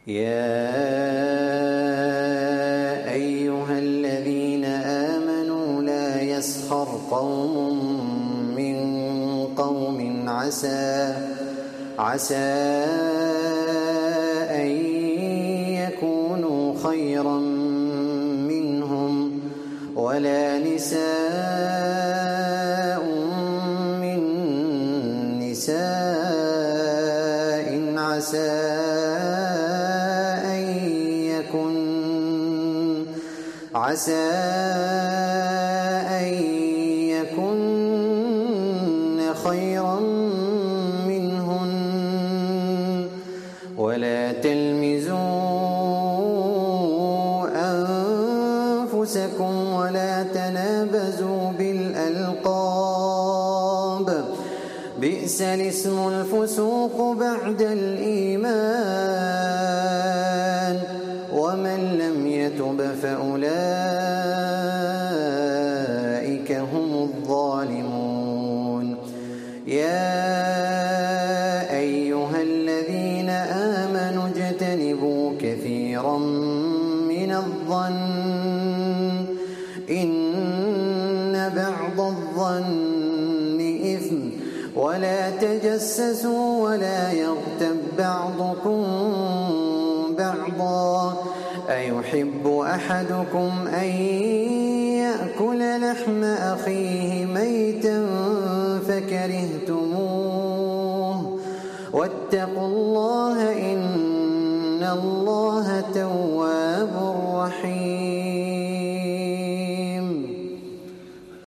يا أيها الذين آمنوا لا يسخر قوم من قوم عسى أن يكونوا خيرا منهم ولا نساء من نساء عسى أن يكن خيرا منهن ولا تلمزوا أنفسكم ولا تنابزوا بالألقاب بئس الاسم الفسوق بعد الإيمان ومن لم يتب فأولئك هم الظالمون يا أيها الذين آمنوا اجتنبوا كثيرا من الظن إن بعض الظن إثم ولا تجسسوا ولا يغتب بعضكم بعضا أيحب أحدكم أن يأكل لحم أخيه ميتا فكرهتموه واتقوا الله إن الله تواب رحيم.